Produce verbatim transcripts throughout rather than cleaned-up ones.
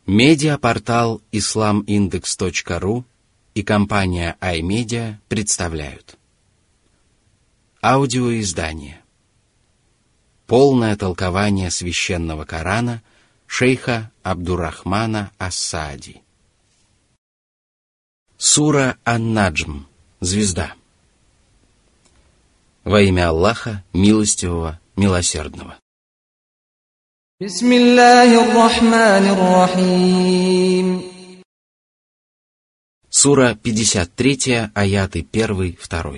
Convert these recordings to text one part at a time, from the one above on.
Медиапортал ислам индекс точка ру и компания iMedia представляют аудиоиздание «Полное толкование священного Корана» шейха Абдуррахмана ас-Саади. Сура Ан-Наджм. Звезда. Во имя Аллаха, милостивого, милосердного. Бисмиллахир-рахманир-рахим. Сура пятьдесят три, аяты один, два.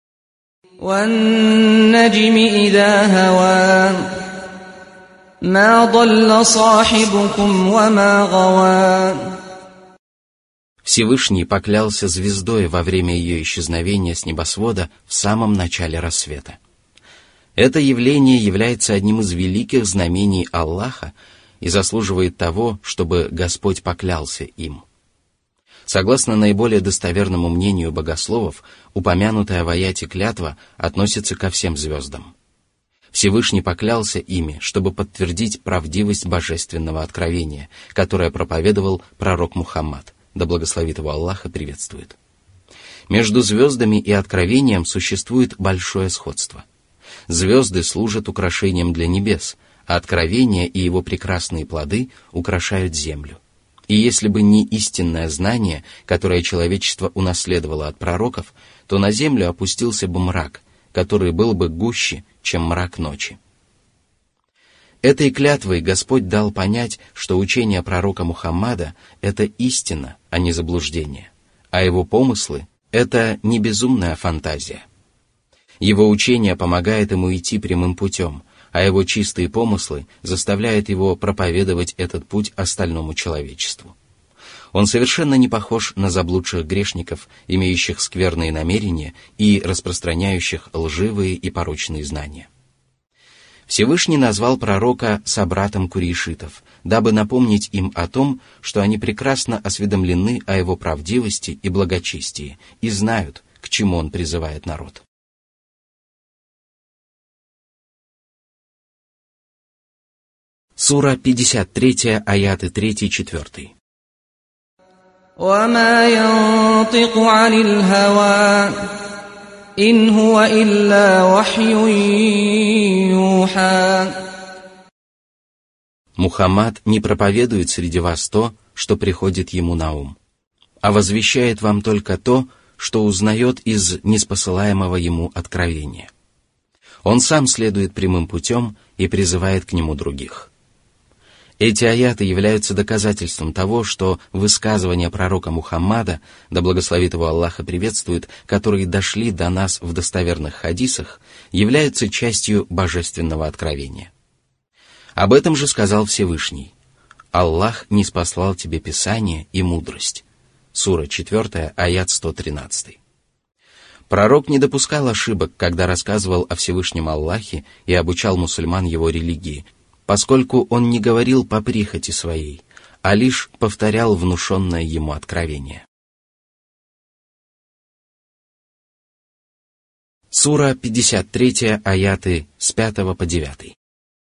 Ван-наджми иза хава, ма далла сахибукум ва ма гава. Всевышний поклялся звездой во время ее исчезновения с небосвода в самом начале рассвета. Это явление является одним из великих знамений Аллаха и заслуживает того, чтобы Господь поклялся им. Согласно наиболее достоверному мнению богословов, упомянутая в аяте клятва относится ко всем звездам. Всевышний поклялся ими, чтобы подтвердить правдивость божественного откровения, которое проповедовал пророк Мухаммад, да благословит его Аллах и приветствует. Между звездами и откровением существует большое сходство. Звезды служат украшением для небес, а откровение и его прекрасные плоды украшают землю. И если бы не истинное знание, которое человечество унаследовало от пророков, то на землю опустился бы мрак, который был бы гуще, чем мрак ночи. Этой клятвой Господь дал понять, что учение пророка Мухаммада – это истина, а не заблуждение, а его помыслы – это не безумная фантазия. Его учение помогает ему идти прямым путем, а его чистые помыслы заставляют его проповедовать этот путь остальному человечеству. Он совершенно не похож на заблудших грешников, имеющих скверные намерения и распространяющих лживые и порочные знания. Всевышний назвал пророка собратом курейшитов, дабы напомнить им о том, что они прекрасно осведомлены о его правдивости и благочестии и знают, к чему он призывает народ. Сура пятьдесят три, аяты три и четыре. وَمَا يَنطِقُ عَنِ الْهَوَىٰ إِنْ هُوَ إِلَّا وَحْيٌ يُوحَىٰ. Мухаммад не проповедует среди вас то, что приходит ему на ум, а возвещает вам только то, что узнает из ниспосылаемого ему откровения. Он сам следует прямым путем и призывает к нему других. Эти аяты являются доказательством того, что высказывания пророка Мухаммада, да благословит его Аллах и приветствует, которые дошли до нас в достоверных хадисах, являются частью божественного откровения. Об этом же сказал Всевышний: «Аллах ниспослал тебе Писание и мудрость». Сура четыре, аят сто тринадцать. Пророк не допускал ошибок, когда рассказывал о Всевышнем Аллахе и обучал мусульман его религии, поскольку он не говорил по прихоти своей, а лишь повторял внушенное ему откровение. Сура пятьдесят три, аяты с пятого по девятый.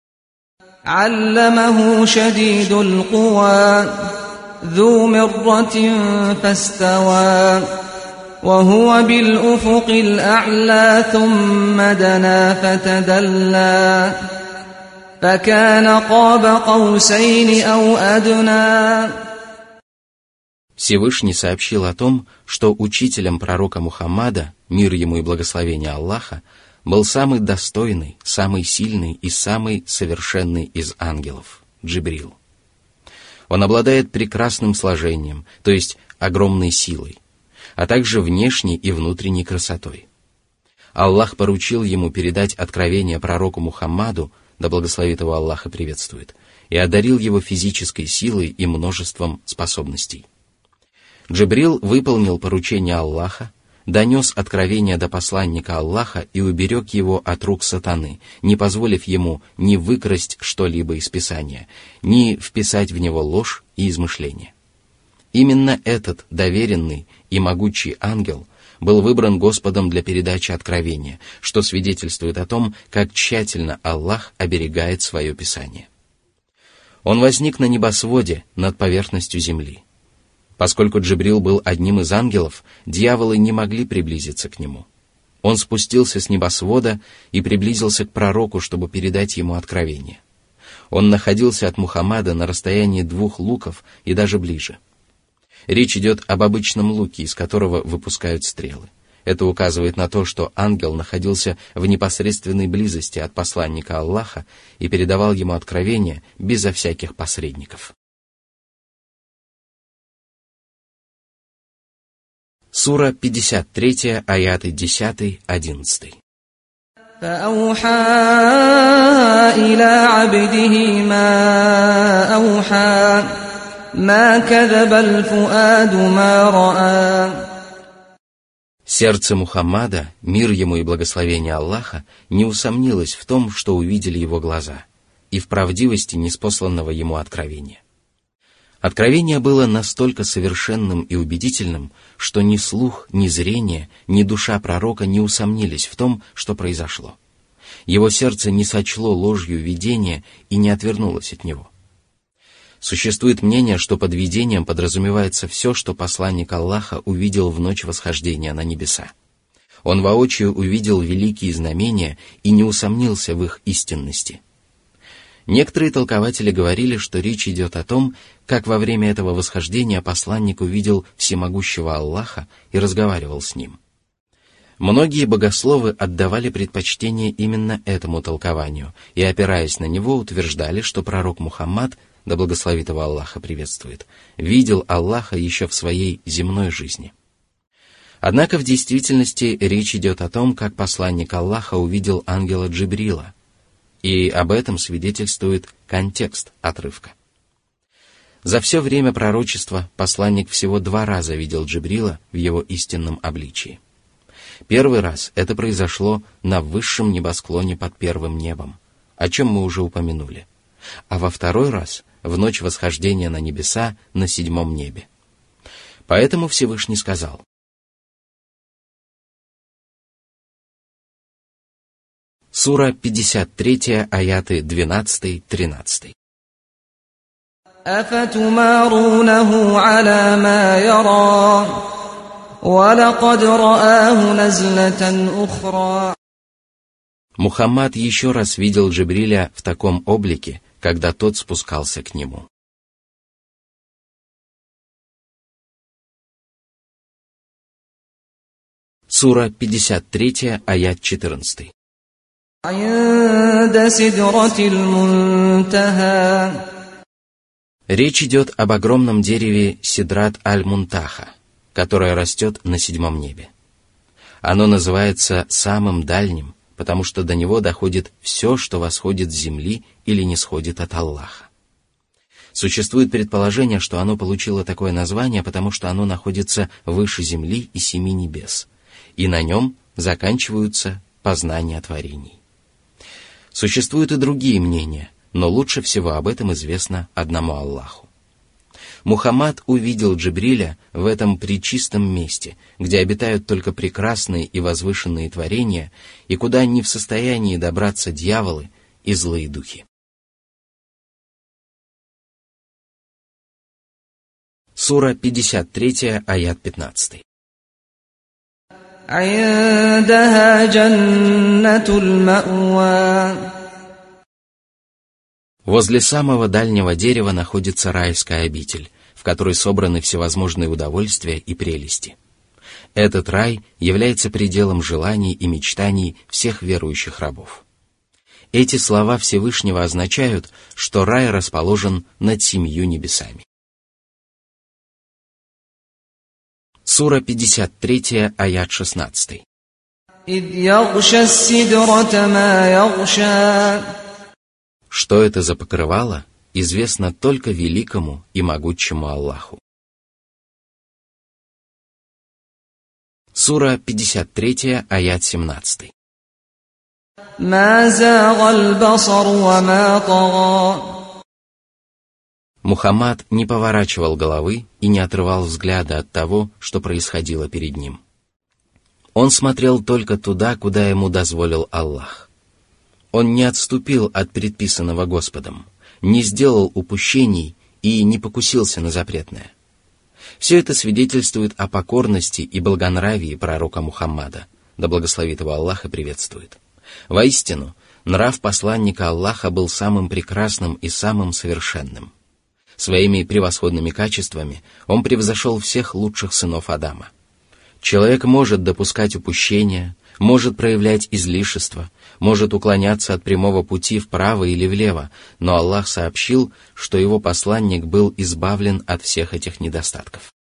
علمه شديد القوى ذو مرة فاستوى وهو بالأفق الأعلى ثم دنا فتدلى فكان قاب قوسين أو أدنى. Всевышний сообщил о том, что учителем пророка Мухаммада, мир ему и благословение Аллаха, был самый достойный, самый сильный и самый совершенный из ангелов – Джибрил. Он обладает прекрасным сложением, то есть огромной силой, а также внешней и внутренней красотой. Аллах поручил ему передать откровение пророку Мухаммаду, да благословит его Аллах и приветствует, и одарил его физической силой и множеством способностей. Джибрил выполнил поручение Аллаха, донес откровение до посланника Аллаха и уберег его от рук сатаны, не позволив ему ни выкрасть что-либо из Писания, ни вписать в него ложь и измышления. Именно этот доверенный и могучий ангел был выбран Господом для передачи откровения, что свидетельствует о том, как тщательно Аллах оберегает свое Писание. Он возник на небосводе над поверхностью земли. Поскольку Джибрил был одним из ангелов, дьяволы не могли приблизиться к нему. Он спустился с небосвода и приблизился к пророку, чтобы передать ему откровение. Он находился от Мухаммада на расстоянии двух луков и даже ближе. Речь идет об обычном луке, из которого выпускают стрелы. Это указывает на то, что ангел находился в непосредственной близости от посланника Аллаха и передавал ему откровение безо всяких посредников. Сура пятьдесят три, аяты десять одиннадцать. فأوحى إلى عبده ما أوحى ما كذب الفؤاد ما رأى. Сердце Мухаммада, мир ему и благословение Аллаха, не усомнилось в том, что увидели его глаза, и в правдивости ниспосланного ему откровения. Откровение было настолько совершенным и убедительным, что ни слух, ни зрение, ни душа пророка не усомнились в том, что произошло. Его сердце не сочло ложью видения и не отвернулось от него. Существует мнение, что под видением подразумевается все, что посланник Аллаха увидел в ночь восхождения на небеса. Он воочию увидел великие знамения и не усомнился в их истинности. Некоторые толкователи говорили, что речь идет о том, как во время этого восхождения посланник увидел всемогущего Аллаха и разговаривал с ним. Многие богословы отдавали предпочтение именно этому толкованию и, опираясь на него, утверждали, что пророк Мухаммад, да благословит его Аллаха приветствует, видел Аллаха еще в своей земной жизни. Однако в действительности речь идет о том, как посланник Аллаха увидел ангела Джибрила, и об этом свидетельствует контекст отрывка. За все время пророчества посланник всего два раза видел Джибрила в его истинном обличии. Первый раз это произошло на высшем небосклоне под первым небом, о чем мы уже упомянули, а во второй раз в ночь восхождения на небеса на седьмом небе. Поэтому Всевышний сказал: Сура пятьдесят три, аяты двенадцать-тринадцать. أفتمارونه على ما يرى ولقد رآه نزلة أخرى. Мухаммад еще раз видел Джибриля в таком облике, когда тот спускался к нему. Сура пятьдесят три, аят четырнадцать. عند سدرة المنتهى. Речь идет об огромном дереве Сидрат аль-Мунтаха, которое растет на седьмом небе. Оно называется самым дальним, потому что до него доходит все, что восходит с земли или не сходит от Аллаха. Существует предположение, что оно получило такое название, потому что оно находится выше земли и семи небес, и на нем заканчиваются познания творений. Существуют и другие мнения, но лучше всего об этом известно одному Аллаху. Мухаммад увидел Джибриля в этом пречистом месте, где обитают только прекрасные и возвышенные творения, и куда не в состоянии добраться дьяволы и злые духи. Сура пятьдесят три, аят пятнадцать. عندها جنة المأوى. Возле самого дальнего дерева находится райская обитель, в которой собраны всевозможные удовольствия и прелести. Этот рай является пределом желаний и мечтаний всех верующих рабов. Эти слова Всевышнего означают, что рай расположен над семью небесами. Сура пятьдесят три, аят шестнадцать. إذ يغشى السدرة ما يغشى. Что это за покрывало, известно только великому и могучему Аллаху. Сура пятьдесят три, аят семнадцать. ما زاغ البصر وما طغى. Мухаммад не поворачивал головы и не отрывал взгляда от того, что происходило перед ним. Он смотрел только туда, куда ему дозволил Аллах. Он не отступил от предписанного Господом, не сделал упущений и не покусился на запретное. Все это свидетельствует о покорности и благонравии пророка Мухаммада, да благословит его Аллах и приветствует. Воистину, нрав посланника Аллаха был самым прекрасным и самым совершенным. Своими превосходными качествами он превзошел всех лучших сынов Адама. Человек может допускать упущения, может проявлять излишества, может уклоняться от прямого пути вправо или влево, но Аллах сообщил, что его посланник был избавлен от всех этих недостатков.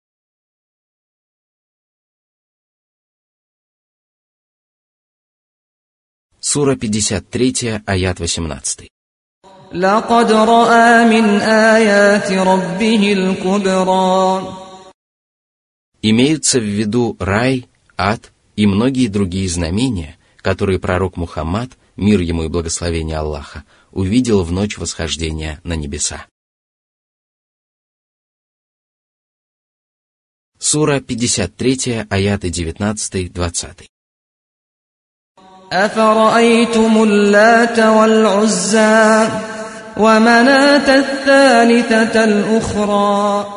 Сура пятьдесят три, аят восемнадцатый. لقد رأى من آيات ربه الكبرى. Имеются в виду рай, ад и многие другие знамения, которые пророк Мухаммад, мир ему и благословение Аллаха, увидел в ночь восхождения на небеса. Сура пятьдесят три, аяты девятнадцатый-двадцатый. أفرأيتم اللات والعزى ومناة الثالثة الأخرى.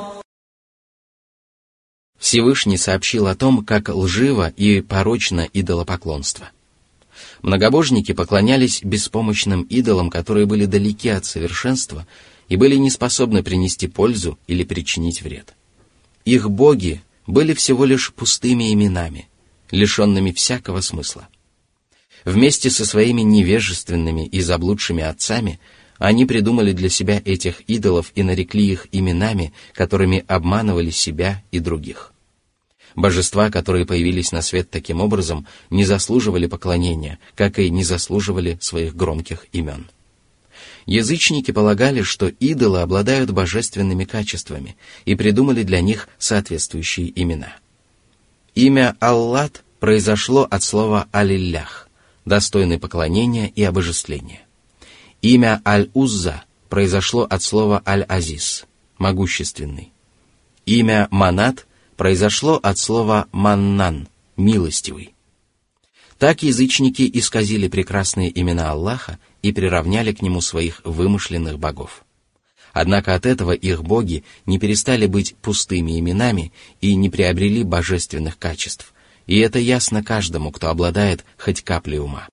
Всевышний сообщил о том, как лживо и порочно идолопоклонство. Многобожники поклонялись беспомощным идолам, которые были далеки от совершенства и были не способны принести пользу или причинить вред. Их боги были всего лишь пустыми именами, лишенными всякого смысла. Вместе со своими невежественными и заблудшими отцами они придумали для себя этих идолов и нарекли их именами, которыми обманывали себя и других. Божества, которые появились на свет таким образом, не заслуживали поклонения, как и не заслуживали своих громких имен. Язычники полагали, что идолы обладают божественными качествами и придумали для них соответствующие имена. Имя Аллат произошло от слова «алиллях», достойный поклонения и обожествления. Имя Аль-Узза произошло от слова Аль-Азиз, могущественный. Имя Манат произошло от слова Маннан, милостивый. Так язычники исказили прекрасные имена Аллаха и приравняли к нему своих вымышленных богов. Однако от этого их боги не перестали быть пустыми именами и не приобрели божественных качеств, и это ясно каждому, кто обладает хоть каплей ума.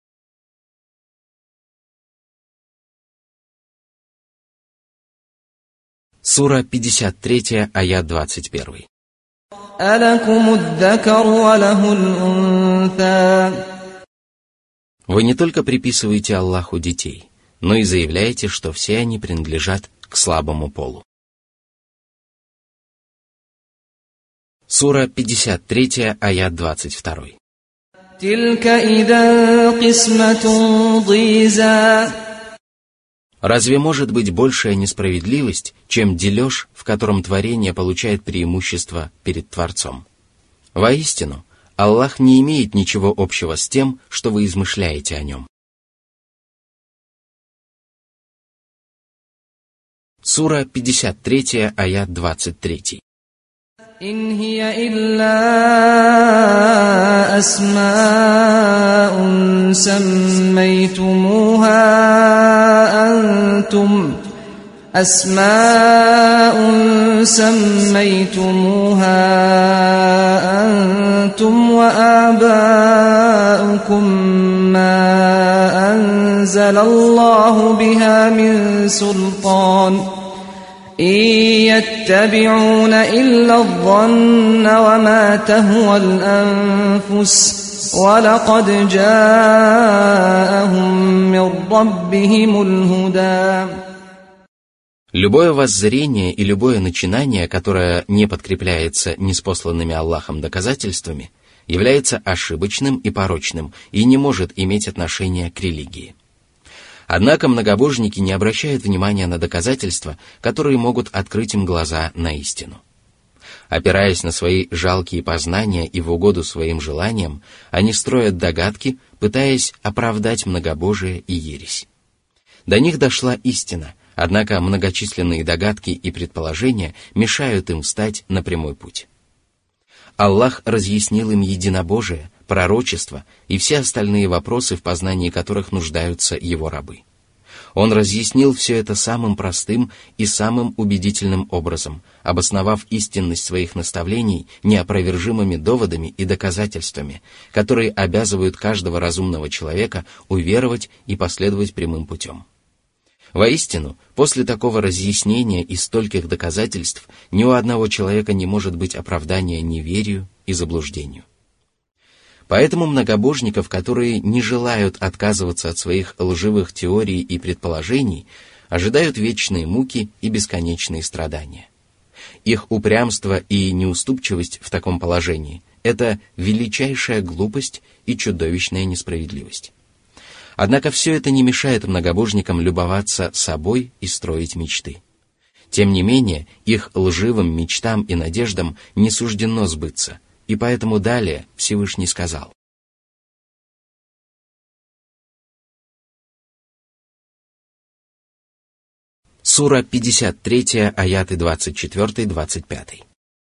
Сура пятьдесят три, аят двадцать один. أَلَكُمُ الذَّكَرُ وَلَهُ الْأُنثَى. Вы не только приписываете Аллаху детей, но и заявляете, что все они принадлежат к слабому полу. Сура пятьдесят три, аят двадцать два. تِلْكَ إِذًا قِسْمَةٌ ضِيزَى. Разве может быть большая несправедливость, чем дележ, в котором творение получает преимущество перед Творцом? Воистину, Аллах не имеет ничего общего с тем, что вы измышляете о нем. Сура пятьдесят три, аят двадцать три. إِنْ هِيَ إِلَّا أَسْمَاءٌ سَمَّيْتُمُوهَا أَنْتُمْ أَسْمَاءٌ سَمَّيْتُمُوهَا أَنْتُمْ وَآبَاؤُكُمْ مَا أَنْزَلَ اللَّهُ بِهَا مِنْ سُلْطَانٍ إِنْ يَتَّبِعُونَ إِلَّا الظَّنَّ وَمَا تَهْوَى الْأَنفُسُ وَلَقَدْ جَاءَهُمْ مِنْ رَبِّهِمُ الْهُدَى. Любое воззрение и любое начинание, которое не подкрепляется ниспосланными Аллахом доказательствами, является ошибочным и порочным и не может иметь отношения к религии. Однако многобожники не обращают внимания на доказательства, которые могут открыть им глаза на истину. Опираясь на свои жалкие познания и в угоду своим желаниям, они строят догадки, пытаясь оправдать многобожие и ересь. До них дошла истина, однако многочисленные догадки и предположения мешают им встать на прямой путь. Аллах разъяснил им единобожие, пророчество и все остальные вопросы, в познании которых нуждаются его рабы. Он разъяснил все это самым простым и самым убедительным образом, обосновав истинность своих наставлений неопровержимыми доводами и доказательствами, которые обязывают каждого разумного человека уверовать и последовать прямым путем. Воистину, после такого разъяснения и стольких доказательств ни у одного человека не может быть оправдания неверию и заблуждению. Поэтому многобожников, которые не желают отказываться от своих лживых теорий и предположений, ожидают вечные муки и бесконечные страдания. Их упрямство и неуступчивость в таком положении – это величайшая глупость и чудовищная несправедливость. Однако все это не мешает многобожникам любоваться собой и строить мечты. Тем не менее, их лживым мечтам и надеждам не суждено сбыться, и поэтому далее Всевышний сказал: Сура пятьдесят три, аяты двадцать четыре двадцать пять.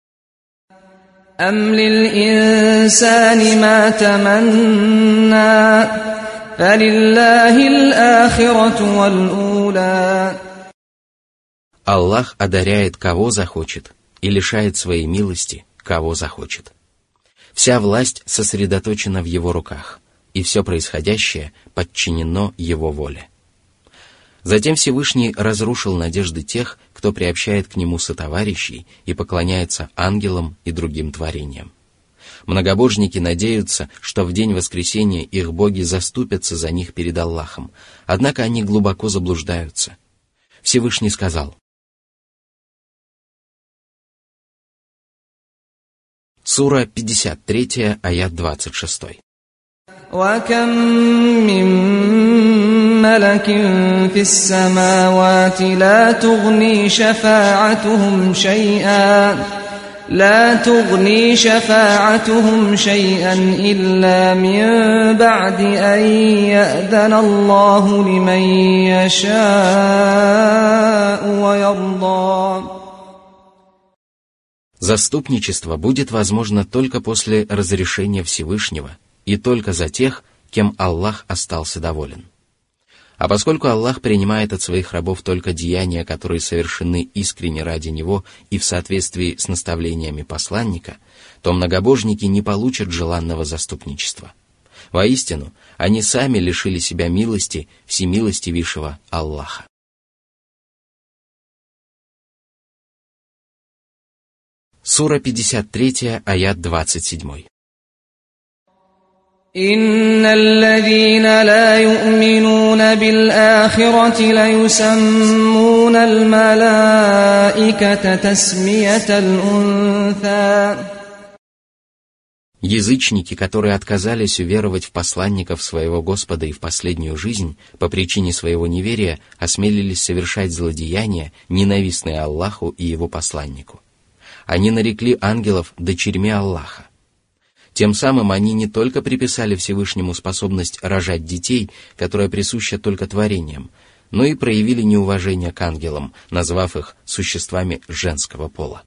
أَمْ لِلْإِنسَانِ مَا تَمَنَّى فَلِلَّهِ الْآخِرَةُ وَالْأُولَى. Аллах одаряет кого захочет и лишает своей милости кого захочет. Вся власть сосредоточена в его руках, и все происходящее подчинено его воле. Затем Всевышний разрушил надежды тех, кто приобщает к нему сотоварищей и поклоняется ангелам и другим творениям. Многобожники надеются, что в день воскресения их боги заступятся за них перед Аллахом, однако они глубоко заблуждаются. Всевышний сказал: Сура пятьдесят три, аят двадцать шесть. وَكَمْ مِنْ مَلَكٍ فِي السَّمَاوَاتِ لَا تُغْنِي شَفَاعَتُهُمْ شَيْئًا لا تغني شفاعتهم شيئا إلا من بعد أن يأذن الله لمن يشاء ويرضى. Заступничество будет возможно только после разрешения Всевышнего и только за тех, кем Аллах остался доволен. А поскольку Аллах принимает от своих рабов только деяния, которые совершены искренне ради Него и в соответствии с наставлениями посланника, то многобожники не получат желанного заступничества. Воистину, они сами лишили себя милости всемилостивейшего Аллаха. Сура пятьдесят три, аят двадцать семь. إن الذين لا يؤمنون بالآخرة ليسمون الملائكة تسمية الأنثى. Язычники, которые отказались уверовать в посланников своего Господа и в последнюю жизнь, по причине своего неверия осмелились совершать злодеяния, ненавистные Аллаху и его посланнику. Они нарекли ангелов дочерьми Аллаха. Тем самым они не только приписали Всевышнему способность рожать детей, которая присуща только творениям, но и проявили неуважение к ангелам, назвав их существами женского пола.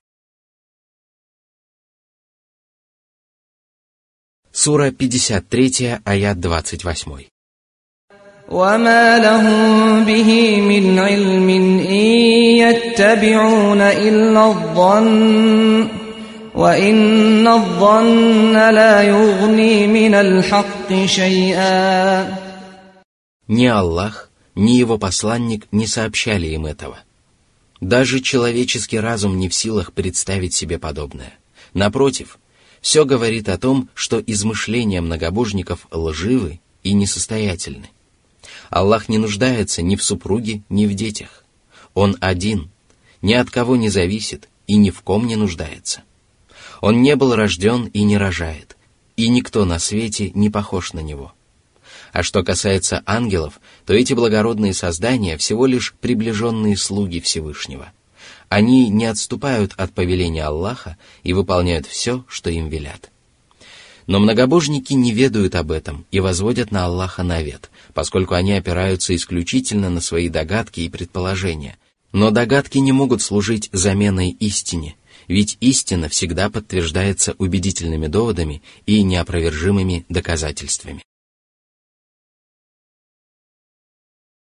Сура пятьдесят три, аят двадцать восемь. وَمَا لَهُم بِهِ مِنْ عِلْمٍ إِن يَتَّبِعُونَ إِلَّا الظَّنَّ وَإِنَّ الظَّنَّ لَا يُغْنِي مِنَ الْحَقِّ شَيْئًا. Ни Аллах, ни его посланник не сообщали им этого. Даже человеческий разум не в силах представить себе подобное. Напротив, все говорит о том, что измышления многобожников лживы и несостоятельны. Аллах не нуждается ни в супруге, ни в детях. Он один, ни от кого не зависит и ни в ком не нуждается. Он не был рожден и не рожает, и никто на свете не похож на него. А что касается ангелов, то эти благородные создания всего лишь приближенные слуги Всевышнего. Они не отступают от повеления Аллаха и выполняют все, что им велят. Но многобожники не ведают об этом и возводят на Аллаха навет, поскольку они опираются исключительно на свои догадки и предположения. Но догадки не могут служить заменой истине, ведь истина всегда подтверждается убедительными доводами и неопровержимыми доказательствами.